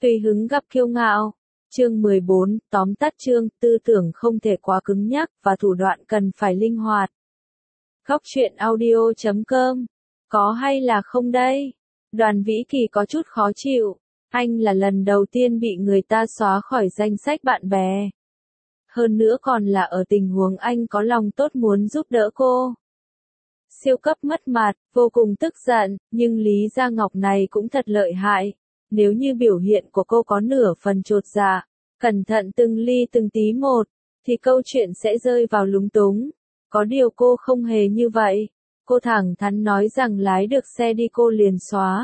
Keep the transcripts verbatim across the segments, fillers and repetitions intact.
Tùy hứng gặp kiêu ngạo. Chương mười bốn, tóm tắt chương, tư tưởng không thể quá cứng nhắc và thủ đoạn cần phải linh hoạt. Góc truyện audio chấm com. Có hay là không đây? Đoàn Vĩ Kỳ có chút khó chịu. Anh là lần đầu tiên bị người ta xóa khỏi danh sách bạn bè. Hơn nữa còn là ở tình huống anh có lòng tốt muốn giúp đỡ cô. Siêu cấp mất mặt, vô cùng tức giận, nhưng Lý Gia Ngọc này cũng thật lợi hại. Nếu như biểu hiện của cô có nửa phần chột dạ, cẩn thận từng ly từng tí một, thì câu chuyện sẽ rơi vào lúng túng. Có điều cô không hề như vậy. Cô thẳng thắn nói rằng lái được xe đi cô liền xóa.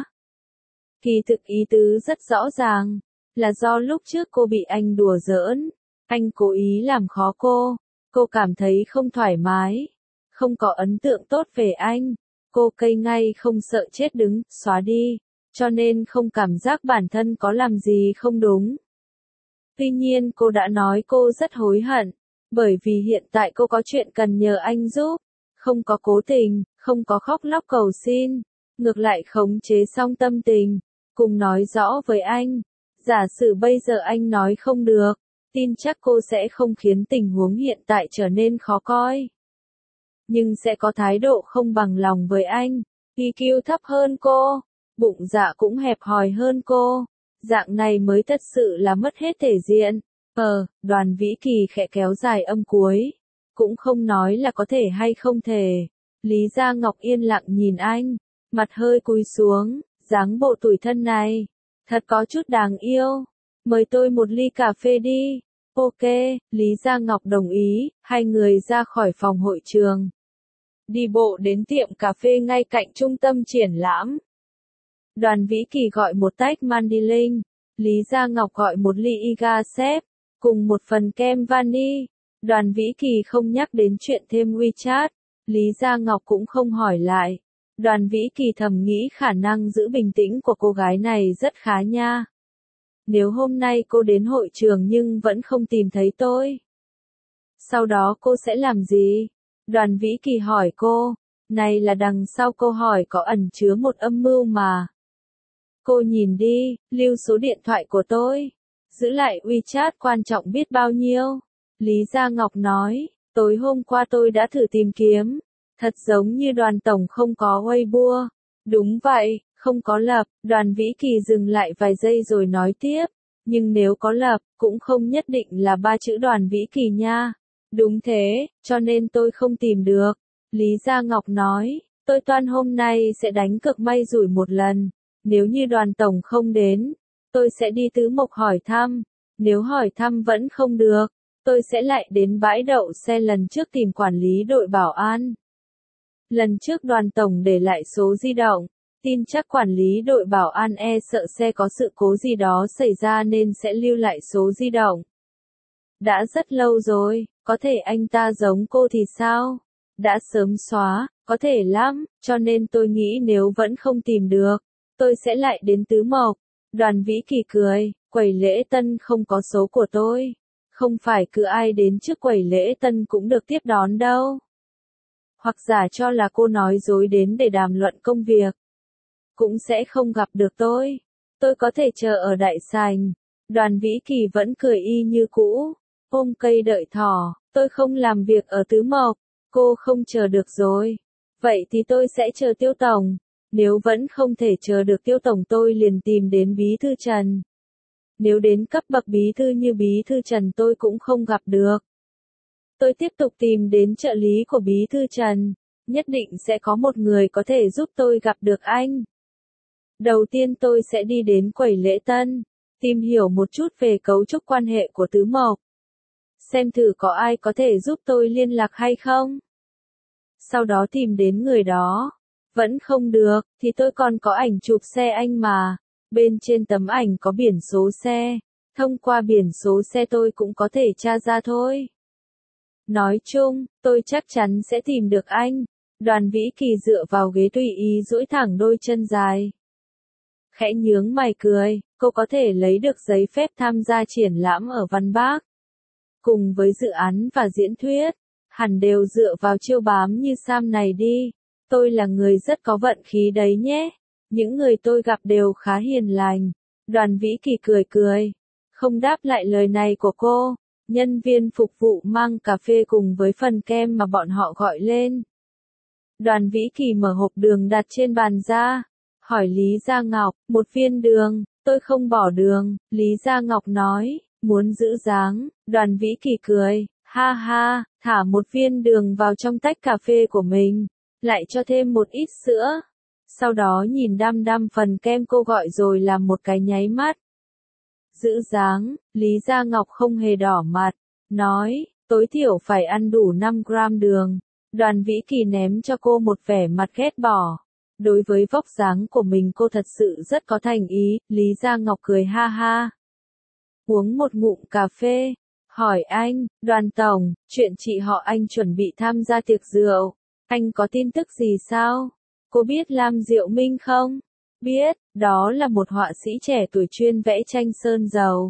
Kỳ thực ý tứ rất rõ ràng, là do lúc trước cô bị anh đùa giỡn, anh cố ý làm khó cô, cô cảm thấy không thoải mái, không có ấn tượng tốt về anh, cô cây ngay không sợ chết đứng, xóa đi, cho nên không cảm giác bản thân có làm gì không đúng. Tuy nhiên cô đã nói cô rất hối hận, bởi vì hiện tại cô có chuyện cần nhờ anh giúp, không có cố tình, không có khóc lóc cầu xin, ngược lại khống chế xong tâm tình, cùng nói rõ với anh. Giả sử bây giờ anh nói không được, tin chắc cô sẽ không khiến tình huống hiện tại trở nên khó coi. Nhưng sẽ có thái độ không bằng lòng với anh, i kiu thấp hơn cô, bụng dạ cũng hẹp hòi hơn cô. Dạng này mới thật sự là mất hết thể diện. Ờ, Đoàn Vĩ Kỳ khẽ kéo dài âm cuối. Cũng không nói là có thể hay không thể. Lý Gia Ngọc yên lặng nhìn anh, mặt hơi cúi xuống, dáng bộ tủi thân này. Thật có chút đáng yêu. Mời tôi một ly cà phê đi. Ok, Lý Gia Ngọc đồng ý, hai người ra khỏi phòng hội trường. Đi bộ đến tiệm cà phê ngay cạnh trung tâm triển lãm. Đoàn Vĩ Kỳ gọi một tách Mandiling, Lý Gia Ngọc gọi một ly Iga Sep, cùng một phần kem vani. Đoàn Vĩ Kỳ không nhắc đến chuyện thêm WeChat, Lý Gia Ngọc cũng không hỏi lại. Đoàn Vĩ Kỳ thầm nghĩ khả năng giữ bình tĩnh của cô gái này rất khá nha. Nếu hôm nay cô đến hội trường nhưng vẫn không tìm thấy tôi, sau đó cô sẽ làm gì? Đoàn Vĩ Kỳ hỏi cô, này là đằng sau câu hỏi có ẩn chứa một âm mưu mà. Cô nhìn đi, lưu số điện thoại của tôi. Giữ lại WeChat quan trọng biết bao nhiêu. Lý Gia Ngọc nói, tối hôm qua tôi đã thử tìm kiếm. Thật giống như Đoàn tổng không có Weibo. Đúng vậy, không có lập. Đoàn Vĩ Kỳ dừng lại vài giây rồi nói tiếp. Nhưng nếu có lập, cũng không nhất định là ba chữ Đoàn Vĩ Kỳ nha. Đúng thế, cho nên tôi không tìm được. Lý Gia Ngọc nói, tôi toan hôm nay sẽ đánh cược may rủi một lần. Nếu như Đoàn tổng không đến, tôi sẽ đi Tứ Mộc hỏi thăm. Nếu hỏi thăm vẫn không được, tôi sẽ lại đến bãi đậu xe lần trước tìm quản lý đội bảo an. Lần trước Đoàn tổng để lại số di động, tin chắc quản lý đội bảo an e sợ xe có sự cố gì đó xảy ra nên sẽ lưu lại số di động. Đã rất lâu rồi, có thể anh ta giống cô thì sao? Đã sớm xóa, có thể lắm, cho nên tôi nghĩ nếu vẫn không tìm được, tôi sẽ lại đến Tứ Mộc. Đoàn Vĩ Kỳ cười, quầy lễ tân không có số của tôi. Không phải cứ ai đến trước quầy lễ tân cũng được tiếp đón đâu. Hoặc giả cho là cô nói dối đến để đàm luận công việc, cũng sẽ không gặp được tôi. Tôi có thể chờ ở đại sảnh. Đoàn Vĩ Kỳ vẫn cười y như cũ. Ôm cây đợi thỏ, tôi không làm việc ở Tứ Mộc. Cô không chờ được rồi. Vậy thì tôi sẽ chờ Tiêu tổng. Nếu vẫn không thể chờ được Tiêu tổng tôi liền tìm đến Bí thư Trần. Nếu đến cấp bậc bí thư như Bí thư Trần tôi cũng không gặp được, tôi tiếp tục tìm đến trợ lý của Bí thư Trần. Nhất định sẽ có một người có thể giúp tôi gặp được anh. Đầu tiên tôi sẽ đi đến quầy lễ tân, tìm hiểu một chút về cấu trúc quan hệ của Tứ Mộc. Xem thử có ai có thể giúp tôi liên lạc hay không. Sau đó tìm đến người đó. Vẫn không được, thì tôi còn có ảnh chụp xe anh mà. Bên trên tấm ảnh có biển số xe. Thông qua biển số xe tôi cũng có thể tra ra thôi. Nói chung, tôi chắc chắn sẽ tìm được anh. Đoàn Vĩ Kỳ dựa vào ghế tùy ý duỗi thẳng đôi chân dài. Khẽ nhướng mày cười, cô có thể lấy được giấy phép tham gia triển lãm ở Văn Bác. Cùng với dự án và diễn thuyết, hẳn đều dựa vào chiêu bám như Sam này đi. Tôi là người rất có vận khí đấy nhé. Những người tôi gặp đều khá hiền lành. Đoàn Vĩ Kỳ cười cười, không đáp lại lời này của cô. Nhân viên phục vụ mang cà phê cùng với phần kem mà bọn họ gọi lên. Đoàn Vĩ Kỳ mở hộp đường đặt trên bàn ra, hỏi Lý Gia Ngọc, một viên đường, tôi không bỏ đường. Lý Gia Ngọc nói, muốn giữ dáng. Đoàn Vĩ Kỳ cười, ha ha, thả một viên đường vào trong tách cà phê của mình, lại cho thêm một ít sữa. Sau đó nhìn đăm đăm phần kem cô gọi rồi làm một cái nháy mắt. Giữ dáng, Lý Gia Ngọc không hề đỏ mặt, nói, tối thiểu phải ăn đủ năm gram đường. Đoàn Vĩ Kỳ ném cho cô một vẻ mặt ghét bỏ. Đối với vóc dáng của mình cô thật sự rất có thành ý. Lý Gia Ngọc cười ha ha. Uống một ngụm cà phê, hỏi anh, Đoàn tổng, chuyện chị họ anh chuẩn bị tham gia tiệc rượu, anh có tin tức gì sao? Cô biết Lam Diệu Minh không? Biết, đó là một họa sĩ trẻ tuổi chuyên vẽ tranh sơn dầu.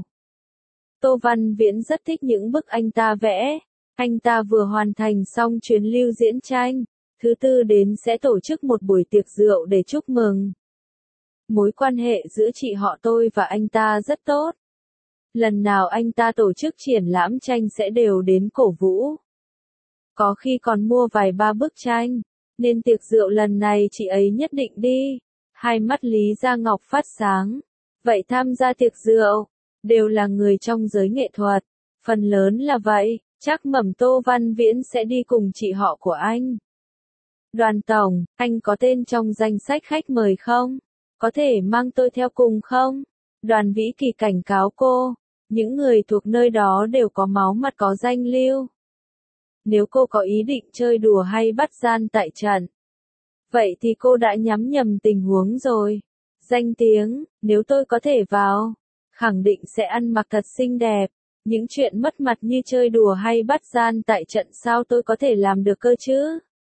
Tô Văn Viễn rất thích những bức anh ta vẽ. Anh ta vừa hoàn thành xong chuyến lưu diễn tranh, thứ tư đến sẽ tổ chức một buổi tiệc rượu để chúc mừng. Mối quan hệ giữa chị họ tôi và anh ta rất tốt. Lần nào anh ta tổ chức triển lãm tranh sẽ đều đến cổ vũ. Có khi còn mua vài ba bức tranh, nên tiệc rượu lần này chị ấy nhất định đi. Hai mắt Lý Gia Ngọc phát sáng. Vậy tham gia tiệc rượu, đều là người trong giới nghệ thuật. Phần lớn là vậy, chắc Mẩm Tô Văn Viễn sẽ đi cùng chị họ của anh. Đoàn tổng, anh có tên trong danh sách khách mời không? Có thể mang tôi theo cùng không? Đoàn Vĩ Kỳ cảnh cáo cô, những người thuộc nơi đó đều có máu mặt có danh lưu. Nếu cô có ý định chơi đùa hay bắt gian tại trận, vậy thì cô đã nhắm nhầm tình huống rồi. Danh tiếng, nếu tôi có thể vào, khẳng định sẽ ăn mặc thật xinh đẹp. Những chuyện mất mặt như chơi đùa hay bắt gian tại trận sao tôi có thể làm được cơ chứ?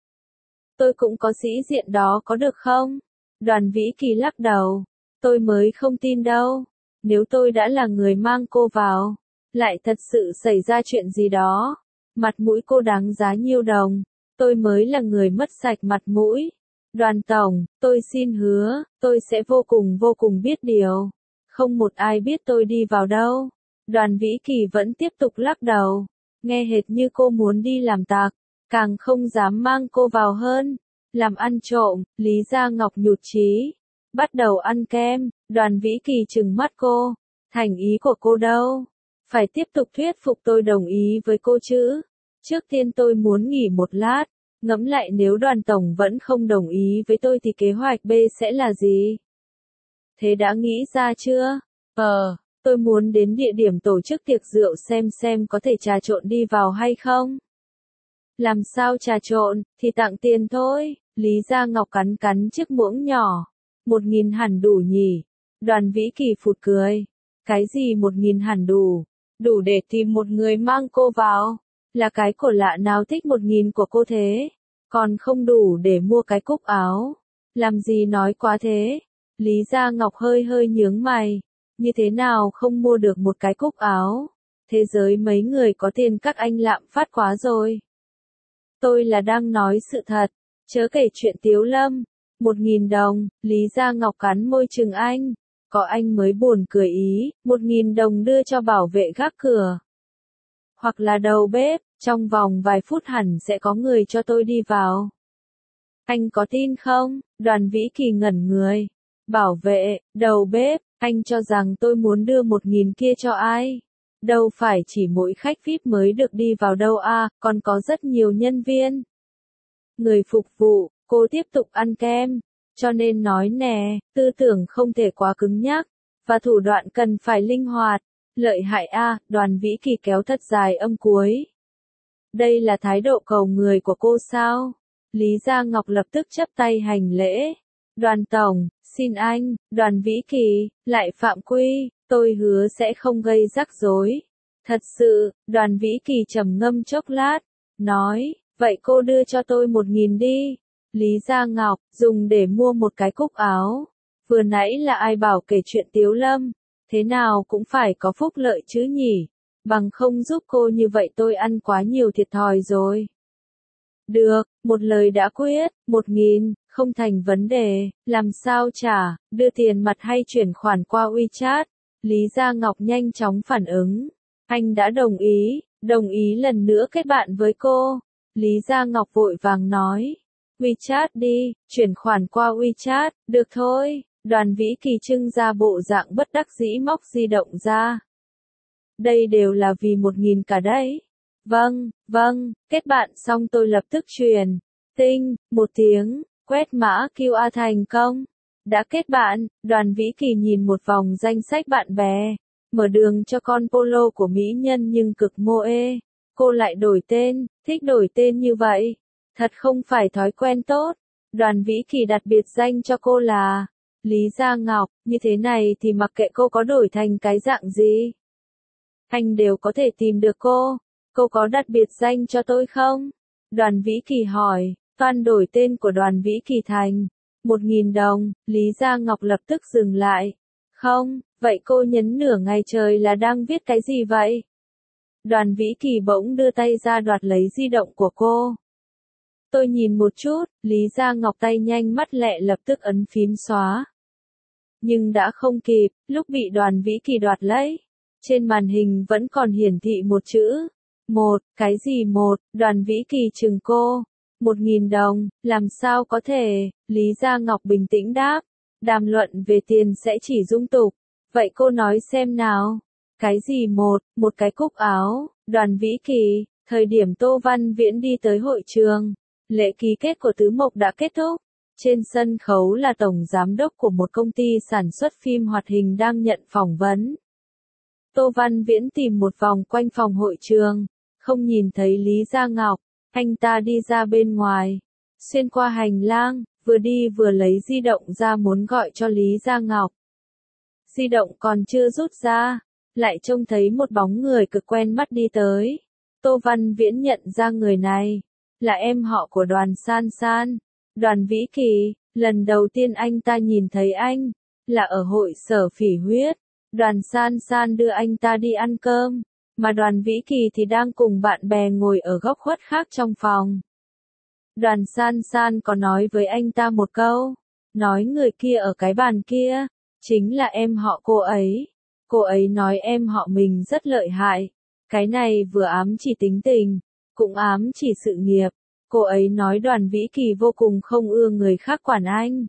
Tôi cũng có sĩ diện đó có được không? Đoàn Vĩ Kỳ lắc đầu. Tôi mới không tin đâu. Nếu tôi đã là người mang cô vào, lại thật sự xảy ra chuyện gì đó, mặt mũi cô đáng giá nhiêu đồng, tôi mới là người mất sạch mặt mũi. Đoàn tổng, tôi xin hứa, tôi sẽ vô cùng vô cùng biết điều. Không một ai biết tôi đi vào đâu. Đoàn Vĩ Kỳ vẫn tiếp tục lắc đầu, nghe hệt như cô muốn đi làm tặc, càng không dám mang cô vào hơn. Làm ăn trộm, Lý Gia Ngọc nhụt chí. Bắt đầu ăn kem, Đoàn Vĩ Kỳ trừng mắt cô. Thành ý của cô đâu? Phải tiếp tục thuyết phục tôi đồng ý với cô chứ. Trước tiên tôi muốn nghỉ một lát, ngẫm lại nếu đoàn tổng vẫn không đồng ý với tôi thì kế hoạch B sẽ là gì? Thế đã nghĩ ra chưa? Ờ, tôi muốn đến địa điểm tổ chức tiệc rượu xem xem có thể trà trộn đi vào hay không. Làm sao trà trộn, thì tặng tiền thôi. Lý Gia Ngọc cắn cắn chiếc muỗng nhỏ. Một nghìn hẳn đủ nhỉ? Đoàn Vĩ Kỳ phụt cười. Cái gì một nghìn hẳn đủ? Đủ để tìm một người mang cô vào. Là cái cổ lạ nào thích một nghìn của cô thế? Còn không đủ để mua cái cúc áo. Làm gì nói quá thế? Lý Gia Ngọc hơi hơi nhướng mày. Như thế nào không mua được một cái cúc áo? Thế giới mấy người có tiền các anh lạm phát quá rồi. Tôi là đang nói sự thật, chớ kể chuyện tiếu lâm. Một nghìn đồng, Lý Gia Ngọc cắn môi chừng anh. Có anh mới buồn cười ý, một nghìn đồng đưa cho bảo vệ gác cửa. Hoặc là đầu bếp, trong vòng vài phút hẳn sẽ có người cho tôi đi vào. Anh có tin không? Đoàn Vĩ Kỳ ngẩn người. Bảo vệ, đầu bếp, anh cho rằng tôi muốn đưa một nghìn kia cho ai? Đâu phải chỉ mỗi khách vi ai pi mới được đi vào đâu à, còn có rất nhiều nhân viên. Người phục vụ, cô tiếp tục ăn kem. Cho nên nói nè, tư tưởng không thể quá cứng nhắc, và thủ đoạn cần phải linh hoạt. Lợi hại a, à, Đoàn Vĩ Kỳ kéo thật dài âm cuối. Đây là thái độ cầu người của cô sao? Lý Gia Ngọc lập tức chắp tay hành lễ. Đoàn tổng, xin anh. Đoàn Vĩ Kỳ, lại phạm quy, tôi hứa sẽ không gây rắc rối. Thật sự, Đoàn Vĩ Kỳ trầm ngâm chốc lát, nói, vậy cô đưa cho tôi một nghìn đi. Lý Gia Ngọc, dùng để mua một cái cúc áo. Vừa nãy là ai bảo kể chuyện tiếu lâm, thế nào cũng phải có phúc lợi chứ nhỉ, bằng không giúp cô như vậy tôi ăn quá nhiều thiệt thòi rồi. Được, một lời đã quyết, một nghìn, Không thành vấn đề, làm sao trả, đưa tiền mặt hay chuyển khoản qua WeChat? Lý Gia Ngọc nhanh chóng phản ứng. Anh đã đồng ý, đồng ý lần nữa kết bạn với cô. Lý Gia Ngọc vội vàng nói. WeChat đi, chuyển khoản qua WeChat, được thôi. Đoàn Vĩ Kỳ trưng ra bộ dạng bất đắc dĩ móc di động ra. Đây đều là vì một nghìn cả đấy. Vâng, vâng, kết bạn xong tôi lập tức truyền. Tinh, một tiếng, quét mã quy rờ thành công. Đã kết bạn, Đoàn Vĩ Kỳ nhìn một vòng danh sách bạn bè. Mở đường cho con polo của mỹ nhân nhưng cực mô ê. Cô lại đổi tên, thích đổi tên như vậy. Thật không phải thói quen tốt. Đoàn Vĩ Kỳ đặt biệt danh cho cô là Lý Gia Ngọc, như thế này thì mặc kệ cô có đổi thành cái dạng gì, anh đều có thể tìm được cô. Cô có đặt biệt danh cho tôi không? Đoàn Vĩ Kỳ hỏi. Fan đổi tên của Đoàn Vĩ Kỳ thành một nghìn đồng, Lý Gia Ngọc lập tức dừng lại. Không, vậy cô nhấn nửa ngày trời là đang viết cái gì vậy? Đoàn Vĩ Kỳ bỗng đưa tay ra đoạt lấy di động của cô. Tôi nhìn một chút, Lý Gia Ngọc tay nhanh mắt lẹ lập tức ấn phím xóa. Nhưng đã không kịp, lúc bị Đoàn Vĩ Kỳ đoạt lấy. Trên màn hình vẫn còn hiển thị một chữ. Một, cái gì một, Đoàn Vĩ Kỳ chừng cô. Một nghìn đồng, làm sao có thể, Lý Gia Ngọc bình tĩnh đáp. Đàm luận về tiền sẽ chỉ dung tục. Vậy cô nói xem nào. Cái gì một, một cái cúc áo, Đoàn Vĩ Kỳ, thời điểm Tô Văn Viễn đi tới hội trường. Lễ ký kết của Tứ Mộc đã kết thúc. Trên sân khấu là tổng giám đốc của một công ty sản xuất phim hoạt hình đang nhận phỏng vấn. Tô Văn Viễn tìm một vòng quanh phòng hội trường, không nhìn thấy Lý Gia Ngọc, anh ta đi ra bên ngoài, xuyên qua hành lang, vừa đi vừa lấy di động ra muốn gọi cho Lý Gia Ngọc. Di động còn chưa rút ra, lại trông thấy một bóng người cực quen mắt đi tới. Tô Văn Viễn nhận ra người này, là em họ của Đoàn San San, Đoàn Vĩ Kỳ. Lần đầu tiên anh ta nhìn thấy anh, là ở hội Sở Phỉ Huyết. Đoàn San San đưa anh ta đi ăn cơm, mà Đoàn Vĩ Kỳ thì đang cùng bạn bè ngồi ở góc khuất khác trong phòng. Đoàn San San có nói với anh ta một câu, nói người kia ở cái bàn kia, chính là em họ cô ấy. Cô ấy nói em họ mình rất lợi hại, cái này vừa ám chỉ tính tình, cũng ám chỉ sự nghiệp. Cô ấy nói Đoàn Vĩ Kỳ vô cùng không ưa người khác quản anh.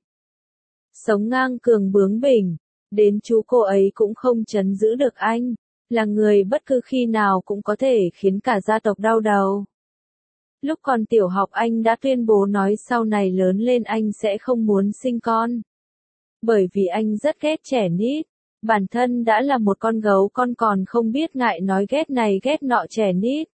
Sống ngang cường bướng bỉnh. Đến chú cô ấy cũng không trấn giữ được anh, là người bất cứ khi nào cũng có thể khiến cả gia tộc đau đầu. Lúc còn tiểu học anh đã tuyên bố nói sau này lớn lên anh sẽ không muốn sinh con. Bởi vì anh rất ghét trẻ nít, bản thân đã là một con gấu con còn không biết ngại nói ghét này ghét nọ trẻ nít.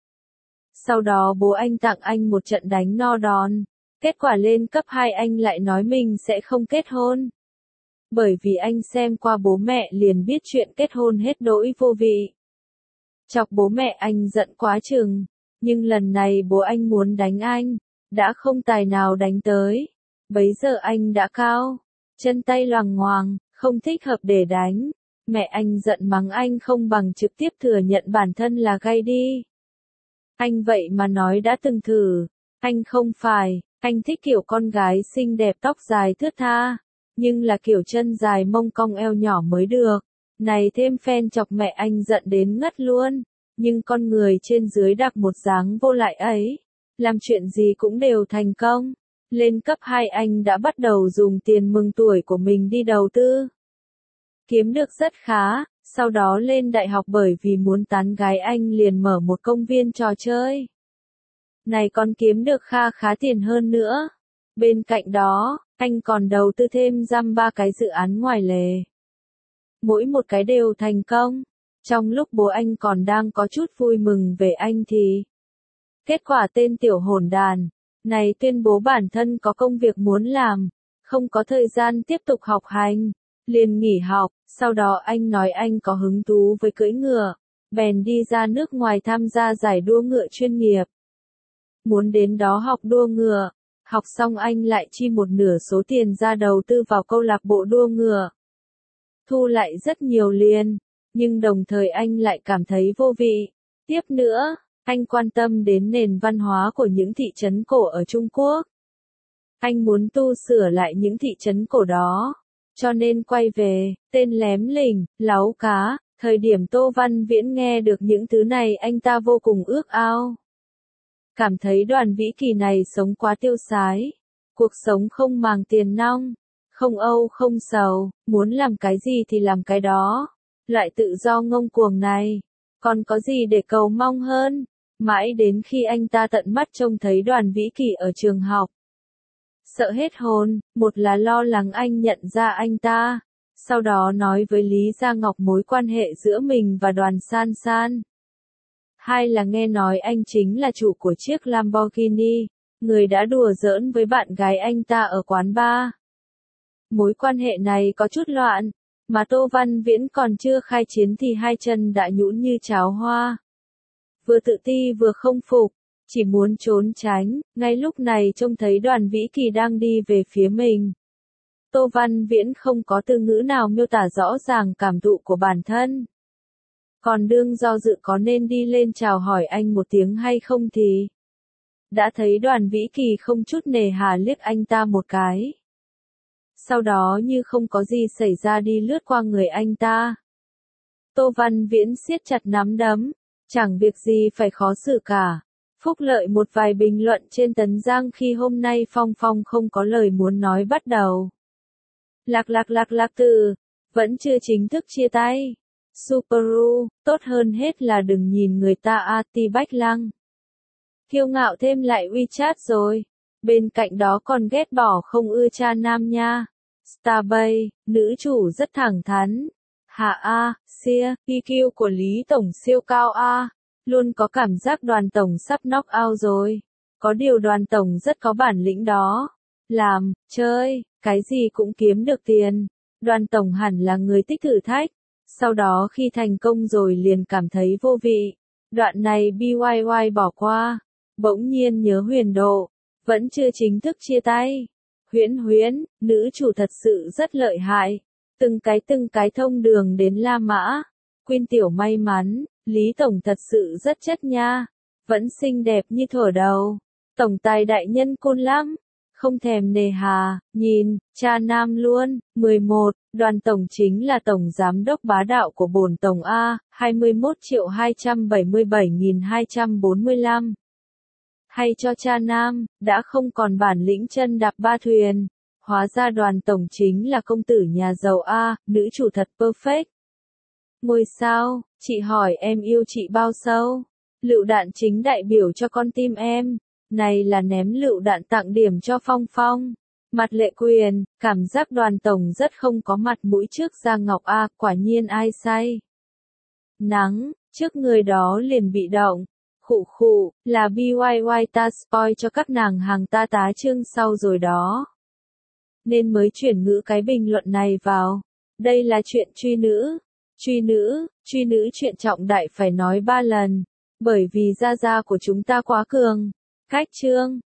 Sau đó bố anh tặng anh một trận đánh no đòn, kết quả lên cấp hai anh lại nói mình sẽ không kết hôn. Bởi vì anh xem qua bố mẹ liền biết chuyện kết hôn hết đỗi vô vị. Chọc bố mẹ anh giận quá chừng, nhưng lần này bố anh muốn đánh anh, đã không tài nào đánh tới. Bấy giờ anh đã cao, chân tay loằng ngoằng, không thích hợp để đánh. Mẹ anh giận mắng anh không bằng trực tiếp thừa nhận bản thân là gay đi. Anh vậy mà nói đã từng thử, anh không phải, anh thích kiểu con gái xinh đẹp tóc dài thướt tha. Nhưng là kiểu chân dài mông cong eo nhỏ mới được. Này thêm phen chọc mẹ anh giận đến ngất luôn. Nhưng con người trên dưới đặc một dáng vô lại ấy. Làm chuyện gì cũng đều thành công. Lên cấp hai anh đã bắt đầu dùng tiền mừng tuổi của mình đi đầu tư. Kiếm được rất khá. Sau đó lên đại học bởi vì muốn tán gái anh liền mở một công viên trò chơi. Này còn kiếm được kha khá tiền hơn nữa. Bên cạnh đó, anh còn đầu tư thêm dăm ba cái dự án ngoài lề. Mỗi một cái đều thành công. Trong lúc bố anh còn đang có chút vui mừng về anh thì kết quả tên tiểu hỗn đàn này tuyên bố bản thân có công việc muốn làm, không có thời gian tiếp tục học hành, liền nghỉ học. Sau đó anh nói anh có hứng thú với cưỡi ngựa, bèn đi ra nước ngoài tham gia giải đua ngựa chuyên nghiệp. Muốn đến đó học đua ngựa. Học xong anh lại chi một nửa số tiền ra đầu tư vào câu lạc bộ đua ngựa. Thu lại rất nhiều liền, nhưng đồng thời anh lại cảm thấy vô vị. Tiếp nữa, anh quan tâm đến nền văn hóa của những thị trấn cổ ở Trung Quốc. Anh muốn tu sửa lại những thị trấn cổ đó. Cho nên quay về, tên lém lỉnh, láu cá. Thời điểm Tô Văn Viễn nghe được những thứ này anh ta vô cùng ước ao. Cảm thấy Đoàn Vĩ Kỳ này sống quá tiêu sái. Cuộc sống không màng tiền nong, không âu không sầu, muốn làm cái gì thì làm cái đó. Loại tự do ngông cuồng này, còn có gì để cầu mong hơn. Mãi đến khi anh ta tận mắt trông thấy Đoàn Vĩ Kỳ ở trường học. Sợ hết hồn, một là lo lắng anh nhận ra anh ta. Sau đó nói với Lý Gia Ngọc mối quan hệ giữa mình và Đoàn San San. Hai là nghe nói anh chính là chủ của chiếc Lamborghini, người đã đùa giỡn với bạn gái anh ta ở quán bar. Mối quan hệ này có chút loạn, mà Tô Văn Viễn còn chưa khai chiến thì hai chân đã nhũn như cháo hoa. Vừa tự ti vừa không phục, chỉ muốn trốn tránh, ngay lúc này trông thấy Đoàn Vĩ Kỳ đang đi về phía mình. Tô Văn Viễn không có từ ngữ nào miêu tả rõ ràng cảm thụ của bản thân. Còn đương do dự có nên đi lên chào hỏi anh một tiếng hay không thì đã thấy Đoàn Vĩ Kỳ không chút nề hà liếc anh ta một cái. Sau đó như không có gì xảy ra đi lướt qua người anh ta. Tô Văn Viễn siết chặt nắm đấm, chẳng việc gì phải khó xử cả. Phúc Lợi một vài bình luận trên Tấn Giang khi hôm nay Phong Phong không có lời muốn nói bắt đầu. Lạc lạc lạc lạc từ, vẫn chưa chính thức chia tay. Subaru, tốt hơn hết là đừng nhìn người ta a ti Bách Lăng. Kiêu ngạo thêm lại WeChat rồi. Bên cạnh đó còn ghét bỏ không ưa cha nam nha. Starbay, nữ chủ rất thẳng thắn. Hạ A, Sia, i kiu của Lý Tổng siêu cao A. Luôn có cảm giác Đoàn Tổng sắp knock out rồi. Có điều Đoàn Tổng rất có bản lĩnh đó. Làm, chơi, cái gì cũng kiếm được tiền. Đoàn Tổng hẳn là người thích thử thách. Sau đó khi thành công rồi liền cảm thấy vô vị. Đoạn này bê i i bỏ qua. Bỗng nhiên nhớ Huyền Độ. Vẫn chưa chính thức chia tay. Huyễn Huyễn, nữ chủ thật sự rất lợi hại. Từng cái từng cái thông đường đến La Mã. Quyên Tiểu may mắn, Lý Tổng thật sự rất chất nha. Vẫn xinh đẹp như thổi đầu. Tổng tài đại nhân côn lắm. Không thèm nề hà, nhìn, cha nam luôn. mười một, Đoàn Tổng chính là Tổng Giám đốc bá đạo của bổn Tổng A, hai mươi mốt triệu hai trăm bảy mươi bảy nghìn hai trăm bốn mươi lăm. Hay cho cha nam, đã không còn bản lĩnh chân đạp ba thuyền. Hóa ra Đoàn Tổng chính là công tử nhà giàu A, nữ chủ thật perfect. Ngôi sao, chị hỏi em yêu chị bao sâu? Lựu đạn chính đại biểu cho con tim em. Này là ném lựu đạn tặng điểm cho Phong Phong. Mặt Lệ Quyền, cảm giác Đoàn Tổng rất không có mặt mũi trước Gia Ngọc A, quả nhiên ai say. Nắng, trước người đó liền bị động. Khụ khụ, là bê i i ta spoil cho các nàng hàng ta tá chương sau rồi đó. Nên mới chuyển ngữ cái bình luận này vào. Đây là chuyện truy nữ. Truy nữ, truy nữ chuyện trọng đại phải nói ba lần. Bởi vì gia gia của chúng ta quá cường. Cách chương.